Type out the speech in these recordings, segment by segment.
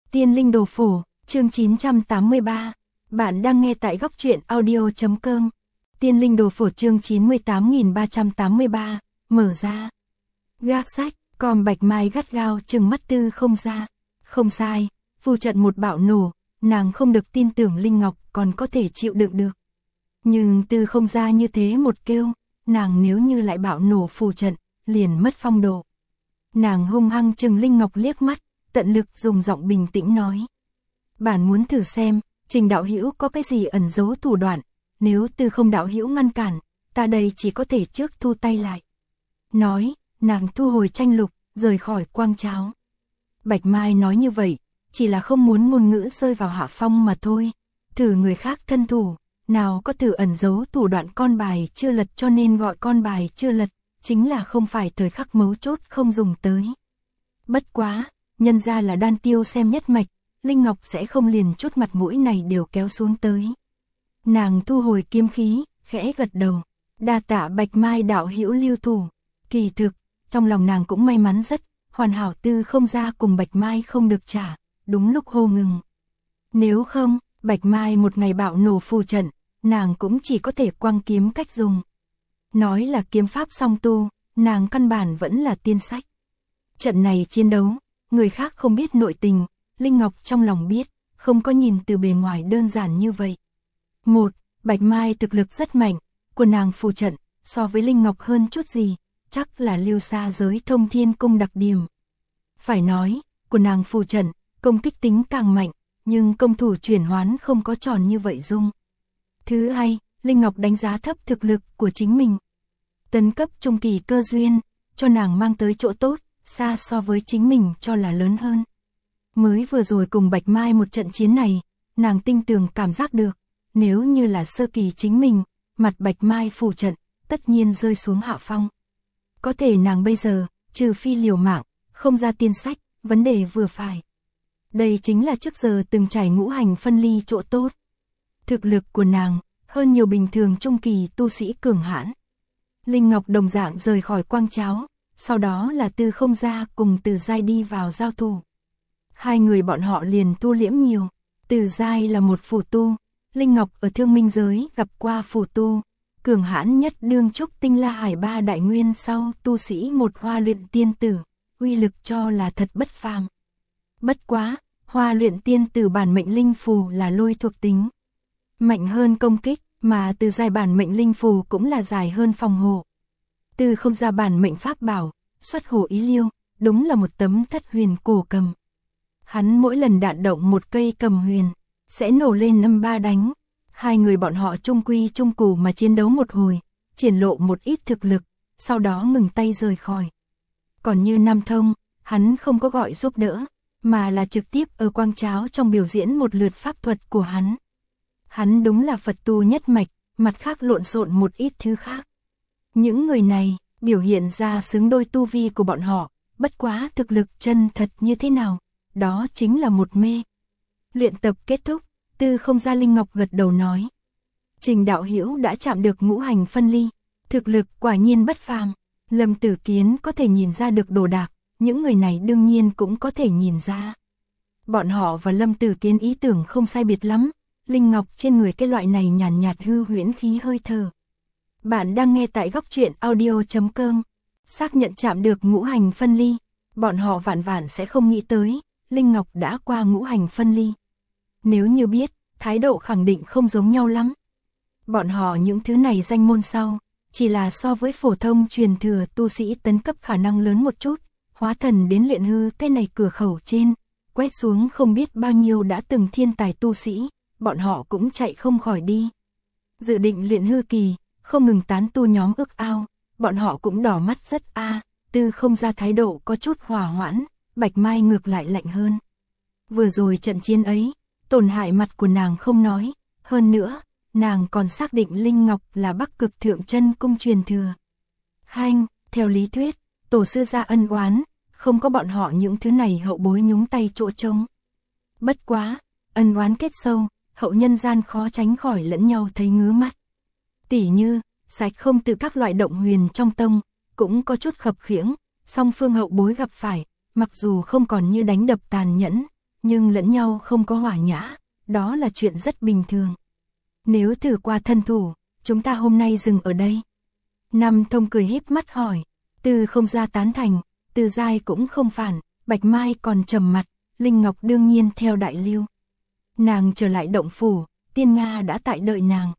Tiên linh đồ phổ, chương 983. Bạn đang nghe tại góc truyện audio.com. Tiên linh đồ phổ chương 98.383, mở ra. Gác sách, còn Bạch Mai gắt gao chừng mắt Tư Không Gia. Không sai, phù trận một bạo nổ, nàng không được tin tưởng Linh Ngọc còn có thể chịu đựng được. Nhưng Tư Không Gia như thế một kêu, nàng nếu như lại bạo nổ phù trận, liền mất phong độ. Nàng hung hăng chừng Linh Ngọc liếc mắt, tận lực dùng giọng bình tĩnh nói. Bản muốn thử xem, Trình đạo hữu có cái gì ẩn giấu thủ đoạn, nếu Tư Không đạo hữu ngăn cản, ta đây chỉ có thể trước thu tay lại. Nói, nàng thu hồi tranh lục, rời khỏi quang cháo. Bạch Mai nói như vậy, chỉ là không muốn ngôn ngữ rơi vào hạ phong mà thôi. Thử người khác thân thủ, nào có thử ẩn giấu thủ đoạn con bài chưa lật, cho nên gọi con bài chưa lật, chính là không phải thời khắc mấu chốt không dùng tới. Bất quá, nhân ra là đan tiêu xem nhất mạch, Linh Ngọc sẽ không liền chút mặt mũi này đều kéo xuống tới. Nàng thu hồi kiếm khí, khẽ gật đầu, đa tạ Bạch Mai đạo hữu lưu thủ. Kỳ thực, trong lòng nàng cũng may mắn rất, hoàn hảo Tư Không Gia cùng Bạch Mai không được trả, đúng lúc hô ngừng. Nếu không, Bạch Mai một ngày bạo nổ phù trận, nàng cũng chỉ có thể quăng kiếm cách dùng. Nói là kiếm pháp song tu, nàng căn bản vẫn là tiên sách. Trận này chiến đấu, người khác không biết nội tình, Linh Ngọc trong lòng biết, không có nhìn từ bề ngoài đơn giản như vậy. Một, Bạch Mai thực lực rất mạnh, của nàng phù trận, so với Linh Ngọc hơn chút gì, chắc là lưu xa giới Thông Thiên Cung đặc điểm. Phải nói, của nàng phù trận, công kích tính càng mạnh, nhưng công thủ chuyển hoán không có tròn như vậy dung. Thứ hai, Linh Ngọc đánh giá thấp thực lực của chính mình. Tấn cấp trung kỳ cơ duyên, cho nàng mang tới chỗ tốt, xa so với chính mình cho là lớn hơn. Mới vừa rồi cùng Bạch Mai một trận chiến này, nàng tinh tường cảm giác được, nếu như là sơ kỳ chính mình, mặt Bạch Mai phù trận, tất nhiên rơi xuống hạ phong. Có thể nàng bây giờ, trừ phi liều mạng, không ra tiên sách, vấn đề vừa phải. Đây chính là trước giờ từng trải ngũ hành phân ly chỗ tốt. Thực lực của nàng, hơn nhiều bình thường trung kỳ tu sĩ cường hãn. Linh Ngọc đồng dạng rời khỏi quang cháo, sau đó là Tư Không Gia cùng Từ Giai đi vào giao thủ. Hai người bọn họ liền tu liễm nhiều, Từ Giai là một phù tu, Linh Ngọc ở Thương Minh giới gặp qua phù tu, cường hãn nhất đương trúc tinh La Hải ba đại nguyên sau tu sĩ một Hoa Luyện Tiên Tử, uy lực cho là thật bất phàm. Bất quá, Hoa Luyện Tiên Tử bản mệnh linh phù là lôi thuộc tính, mạnh hơn công kích, mà Từ Giai bản mệnh linh phù cũng là dài hơn phòng hộ. Tư Không Gia bản mệnh pháp bảo, xuất hồ ý liêu, đúng là một tấm thất huyền cổ cầm. Hắn mỗi lần đạn động một cây cầm huyền, sẽ nổ lên năm ba đánh. Hai người bọn họ trung quy trung cù mà chiến đấu một hồi, triển lộ một ít thực lực, sau đó ngừng tay rời khỏi. Còn như Nam Thông, hắn không có gọi giúp đỡ, mà là trực tiếp ở quang cháo trong biểu diễn một lượt pháp thuật của hắn. Hắn đúng là Phật tu nhất mạch, mặt khác lộn xộn một ít thứ khác. Những người này, biểu hiện ra xứng đôi tu vi của bọn họ, bất quá thực lực chân thật như thế nào, đó chính là một mê. Luyện tập kết thúc, Tư Không Gia Linh Ngọc gật đầu nói. Trình đạo hữu đã chạm được ngũ hành phân ly, thực lực quả nhiên bất phàm. Lâm Tử Kiến có thể nhìn ra được đồ đạc, những người này đương nhiên cũng có thể nhìn ra. Bọn họ và Lâm Tử Kiến ý tưởng không sai biệt lắm, Linh Ngọc trên người cái loại này nhàn nhạt hư huyễn khí hơi thở. Bạn đang nghe tại góc truyện audio.com. Xác nhận chạm được ngũ hành phân ly, bọn họ vạn vạn sẽ không nghĩ tới, Linh Ngọc đã qua ngũ hành phân ly. Nếu như biết, thái độ khẳng định không giống nhau lắm. Bọn họ những thứ này danh môn sau, chỉ là so với phổ thông truyền thừa tu sĩ tấn cấp khả năng lớn một chút, hóa thần đến luyện hư cái này cửa khẩu trên, quét xuống không biết bao nhiêu đã từng thiên tài tu sĩ, bọn họ cũng chạy không khỏi đi. Dự định luyện hư kỳ, không ngừng tán tu nhóm ước ao, bọn họ cũng đỏ mắt rất Tư Không Gia thái độ có chút hòa hoãn, Bạch Mai ngược lại lạnh hơn. Vừa rồi trận chiến ấy, tổn hại mặt của nàng không nói, hơn nữa, nàng còn xác định Linh Ngọc là Bắc Cực Thượng Chân Cung truyền thừa. Hanh, theo lý thuyết, tổ sư gia ân oán, không có bọn họ những thứ này hậu bối nhúng tay chỗ trống. Bất quá, ân oán kết sâu, hậu nhân gian khó tránh khỏi lẫn nhau thấy ngứa mắt. Tỉ như, sạch không từ các loại động huyền trong tông, cũng có chút khập khiễng, song phương hậu bối gặp phải, mặc dù không còn như đánh đập tàn nhẫn, nhưng lẫn nhau không có hòa nhã, đó là chuyện rất bình thường. Nếu thử qua thân thủ, chúng ta hôm nay dừng ở đây. Nam Thông cười híp mắt hỏi, Từ không ra tán thành, Từ Giai cũng không phản, Bạch Mai còn trầm mặt, Linh Ngọc đương nhiên theo đại lưu. Nàng trở lại động phủ, Tiên Nga đã tại đợi nàng.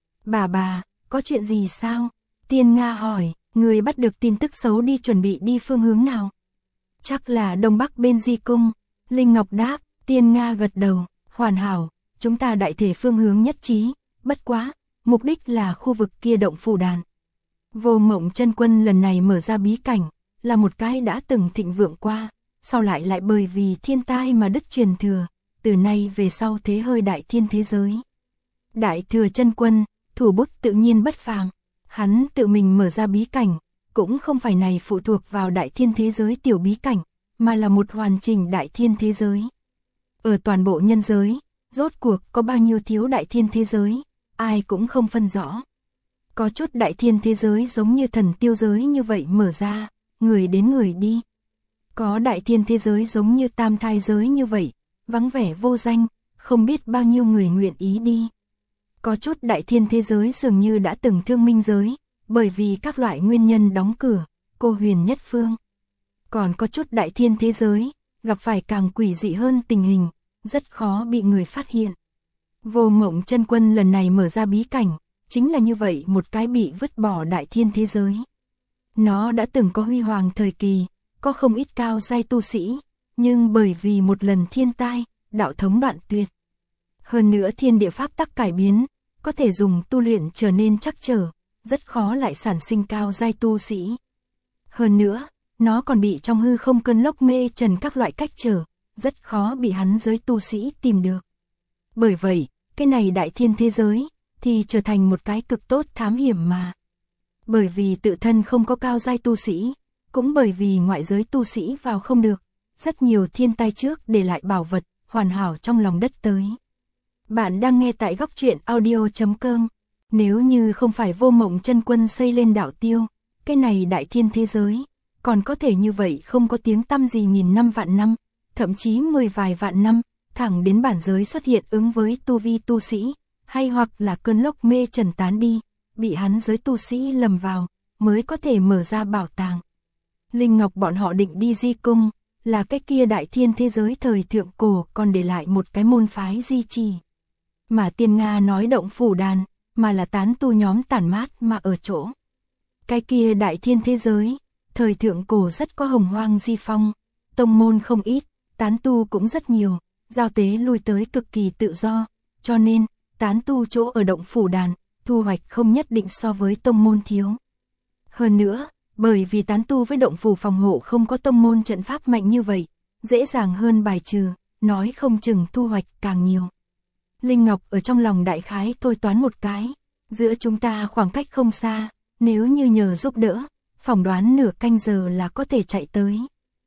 Bà, có chuyện gì sao? Tiên Nga hỏi, người bắt được tin tức xấu đi chuẩn bị đi phương hướng nào? Chắc là đông bắc bên Di Cung. Linh Ngọc đáp, Tiên Nga gật đầu, hoàn hảo, chúng ta đại thể phương hướng nhất trí, bất quá, mục đích là khu vực kia động phủ đàn. Vô Mộng Chân Quân lần này mở ra bí cảnh, là một cái đã từng thịnh vượng qua, sau lại bởi vì thiên tai mà đứt truyền thừa, từ nay về sau thế hơi đại thiên thế giới. Đại Thừa Chân Quân, thủ bút tự nhiên bất phàm, hắn tự mình mở ra bí cảnh, cũng không phải này phụ thuộc vào đại thiên thế giới tiểu bí cảnh, mà là một hoàn chỉnh đại thiên thế giới. Ở toàn bộ nhân giới, rốt cuộc có bao nhiêu thiếu đại thiên thế giới, ai cũng không phân rõ. Có chút đại thiên thế giới giống như thần tiêu giới như vậy mở ra, người đến người đi. Có đại thiên thế giới giống như tam thai giới như vậy, vắng vẻ vô danh, không biết bao nhiêu người nguyện ý đi. Có chút đại thiên thế giới dường như đã từng thương minh giới, bởi vì các loại nguyên nhân đóng cửa, cô huyền nhất phương. Còn có chút đại thiên thế giới, gặp phải càng quỷ dị hơn tình hình, rất khó bị người phát hiện. Vô Mộng Chân Quân lần này mở ra bí cảnh, chính là như vậy một cái bị vứt bỏ đại thiên thế giới. Nó đã từng có huy hoàng thời kỳ, có không ít cao giai tu sĩ, nhưng bởi vì một lần thiên tai, đạo thống đoạn tuyệt. Hơn nữa thiên địa pháp tắc cải biến, có thể dùng tu luyện trở nên chắc trở, rất khó lại sản sinh cao giai tu sĩ. Hơn nữa, nó còn bị trong hư không cơn lốc mê trần các loại cách trở, rất khó bị hắn giới tu sĩ tìm được. Bởi vậy, cái này đại thiên thế giới, thì trở thành một cái cực tốt thám hiểm mà. Bởi vì tự thân không có cao giai tu sĩ, cũng bởi vì ngoại giới tu sĩ vào không được, rất nhiều thiên tai trước để lại bảo vật, hoàn hảo trong lòng đất tới. Bạn đang nghe tại góc truyện audio.com. Nếu như không phải Vô Mộng Chân Quân xây lên đạo tiêu, cái này đại thiên thế giới, còn có thể như vậy không có tiếng tăm gì nghìn năm vạn năm, thậm chí 10 vài vạn năm, thẳng đến bản giới xuất hiện ứng với tu vi tu sĩ, hay hoặc là cơn lốc mê trần tán đi, bị hắn giới tu sĩ lầm vào, mới có thể mở ra bảo tàng. Linh Ngọc bọn họ định đi Di Cung, là cái kia đại thiên thế giới thời thượng cổ còn để lại một cái môn phái di trì. Mà Tiên Nga nói động phủ đàn, mà là tán tu nhóm tản mát mà ở chỗ. Cái kia đại thiên thế giới, thời thượng cổ rất có hồng hoang di phong, tông môn không ít, tán tu cũng rất nhiều, giao tế lui tới cực kỳ tự do, cho nên, tán tu chỗ ở động phủ đàn, thu hoạch không nhất định so với tông môn thiếu. Hơn nữa, bởi vì tán tu với động phủ phòng hộ không có tông môn trận pháp mạnh như vậy, dễ dàng hơn bài trừ, nói không chừng thu hoạch càng nhiều. Linh Ngọc ở trong lòng đại khái thôi toán một cái, giữa chúng ta khoảng cách không xa, nếu như nhờ giúp đỡ, phỏng đoán nửa canh giờ là có thể chạy tới.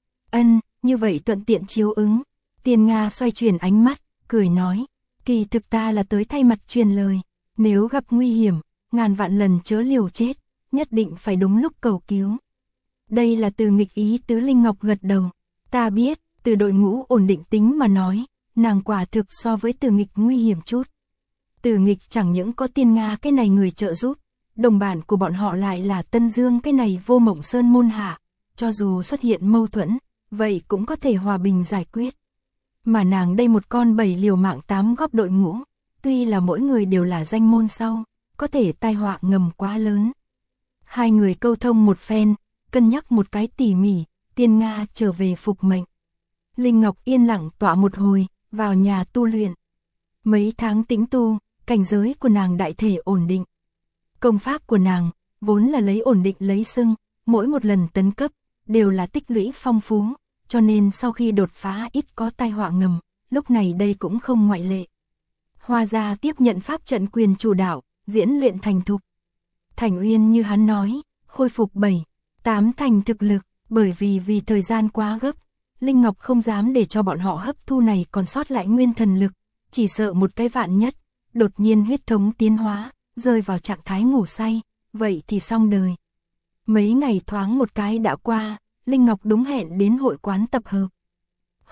Như vậy thuận tiện chiếu ứng. Tiên Nga xoay chuyển ánh mắt, cười nói, kỳ thực ta là tới thay mặt truyền lời, nếu gặp nguy hiểm, ngàn vạn lần chớ liều chết, nhất định phải đúng lúc cầu cứu. Đây là từ nghịch ý tứ. Linh Ngọc gật đầu, ta biết, từ đội ngũ ổn định tính mà nói, nàng quả thực so với từ nghịch nguy hiểm chút. Từ nghịch chẳng những có Tiên Nga cái này người trợ giúp, đồng bản của bọn họ lại là Tân Dương cái này Vô Mộng Sơn môn hạ, cho dù xuất hiện mâu thuẫn, vậy cũng có thể hòa bình giải quyết. Mà nàng đây một con 7 liều mạng 8 góp đội ngũ, tuy là mỗi người đều là danh môn sau, có thể tai họa ngầm quá lớn. Hai người câu thông một phen, cân nhắc một cái tỉ mỉ, Tiên Nga trở về phục mệnh. Linh Ngọc yên lặng tọa một hồi, vào nhà tu luyện. Mấy tháng tĩnh tu, cảnh giới của nàng đại thể ổn định. Công pháp của nàng, vốn là lấy ổn định lấy xưng, mỗi một lần tấn cấp, đều là tích lũy phong phú, cho nên sau khi đột phá ít có tai họa ngầm, lúc này đây cũng không ngoại lệ. Hoa gia tiếp nhận pháp trận quyền chủ đạo, diễn luyện thành thục. Thành Uyên như hắn nói, khôi phục 7, 8 thành thực lực, bởi vì thời gian quá gấp, Linh Ngọc không dám để cho bọn họ hấp thu này còn sót lại nguyên thần lực, chỉ sợ một cái vạn nhất, đột nhiên huyết thống tiến hóa, rơi vào trạng thái ngủ say, vậy thì xong đời. Mấy ngày thoáng một cái đã qua, Linh Ngọc đúng hẹn đến hội quán tập hợp.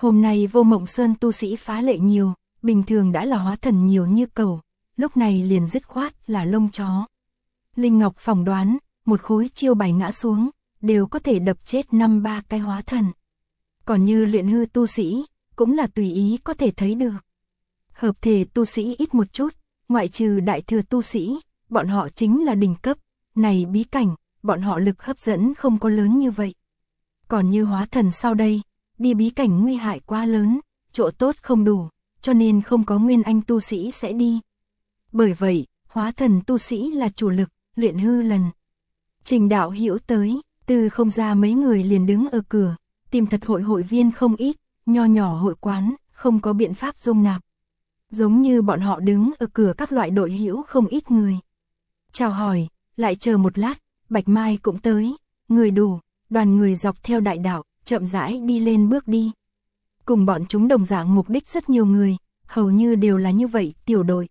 Hôm nay Vô Mộng Sơn tu sĩ phá lệ nhiều, bình thường đã là hóa thần nhiều như cầu, lúc này liền dứt khoát là lông chó. Linh Ngọc phỏng đoán, một khối chiêu bài ngã xuống, đều có thể đập chết 5-3 cái hóa thần. Còn như luyện hư tu sĩ, cũng là tùy ý có thể thấy được. Hợp thể tu sĩ ít một chút, ngoại trừ đại thừa tu sĩ, bọn họ chính là đỉnh cấp, này bí cảnh, bọn họ lực hấp dẫn không có lớn như vậy. Còn như hóa thần sau đây, đi bí cảnh nguy hại quá lớn, chỗ tốt không đủ, cho nên không có nguyên anh tu sĩ sẽ đi. Bởi vậy, hóa thần tu sĩ là chủ lực, luyện hư lần. Trình Đạo Hữu tới, từ không ra mấy người liền đứng ở cửa, tìm thật hội viên không ít, nho nhỏ hội quán, không có biện pháp dung nạp. Giống như bọn họ đứng ở cửa các loại đội hữu không ít người. Chào hỏi, lại chờ một lát, Bạch Mai cũng tới, người đủ, đoàn người dọc theo đại đạo, chậm rãi đi lên bước đi. Cùng bọn chúng đồng dạng mục đích rất nhiều người, hầu như đều là như vậy, tiểu đội.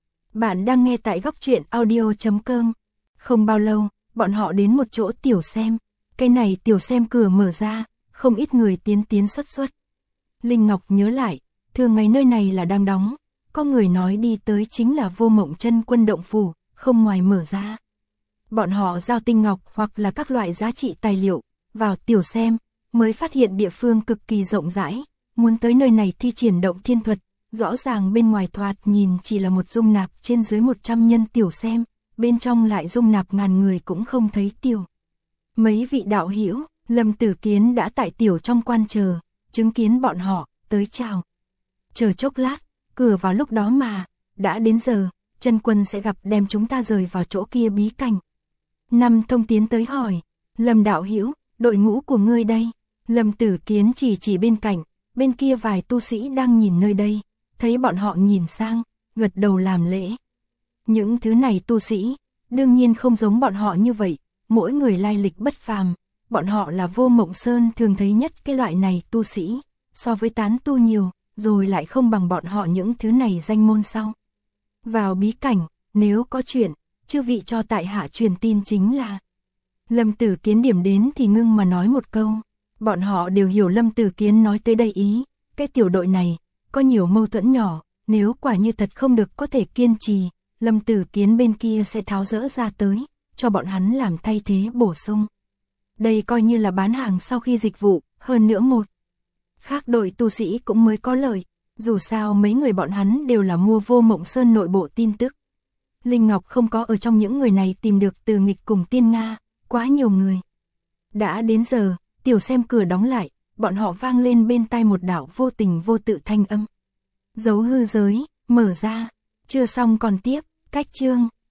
Bạn đang nghe tại góc truyện audio.com. Không bao lâu, bọn họ đến một chỗ tiểu xem. Cái này tiểu xem cửa mở ra, không ít người tiến xuất. Linh Ngọc nhớ lại, thường ngày nơi này là đang đóng, có người nói đi tới chính là Vô Mộng Chân Quân động phủ, không ngoài mở ra. Bọn họ giao tinh ngọc hoặc là các loại giá trị tài liệu, vào tiểu xem, mới phát hiện địa phương cực kỳ rộng rãi, muốn tới nơi này thi triển động thiên thuật, rõ ràng bên ngoài thoạt nhìn chỉ là một dung nạp trên dưới 100 nhân tiểu xem, bên trong lại dung nạp ngàn người cũng không thấy tiểu. Mấy vị đạo hữu, Lâm Tử Kiến đã tại tiểu trong quan chờ, chứng kiến bọn họ, tới chào. Chờ chốc lát, cửa vào lúc đó mà, đã đến giờ, Chân Quân sẽ gặp đem chúng ta rời vào chỗ kia bí cảnh. Năm Thông tiến tới hỏi, Lâm đạo hữu, đội ngũ của ngươi đây. Lâm Tử Kiến chỉ bên cạnh, bên kia vài tu sĩ đang nhìn nơi đây, thấy bọn họ nhìn sang, gật đầu làm lễ. Những thứ này tu sĩ, đương nhiên không giống bọn họ như vậy, mỗi người lai lịch bất phàm, bọn họ là Vô Mộng Sơn thường thấy nhất cái loại này tu sĩ, so với tán tu nhiều, rồi lại không bằng bọn họ những thứ này danh môn sau. Vào bí cảnh, nếu có chuyện, chư vị cho tại hạ truyền tin chính là. Lâm Tử Kiến điểm đến thì ngưng mà nói một câu, bọn họ đều hiểu Lâm Tử Kiến nói tới đây ý, cái tiểu đội này, có nhiều mâu thuẫn nhỏ, nếu quả như thật không được có thể kiên trì, Lâm Tử Kiến bên kia sẽ tháo dỡ ra tới, cho bọn hắn làm thay thế bổ sung. Đây coi như là bán hàng sau khi dịch vụ, hơn nữa một. Khác đội tu sĩ cũng mới có lợi, dù sao mấy người bọn hắn đều là mua Vô Mộng Sơn nội bộ tin tức. Linh Ngọc không có ở trong những người này tìm được Từ Nghịch cùng Tiên Nga, quá nhiều người. Đã đến giờ, tiểu xem cửa đóng lại, bọn họ vang lên bên tai một đạo vô tình vô tự thanh âm. Dấu hư giới, mở ra, chưa xong còn tiếp, cách chương.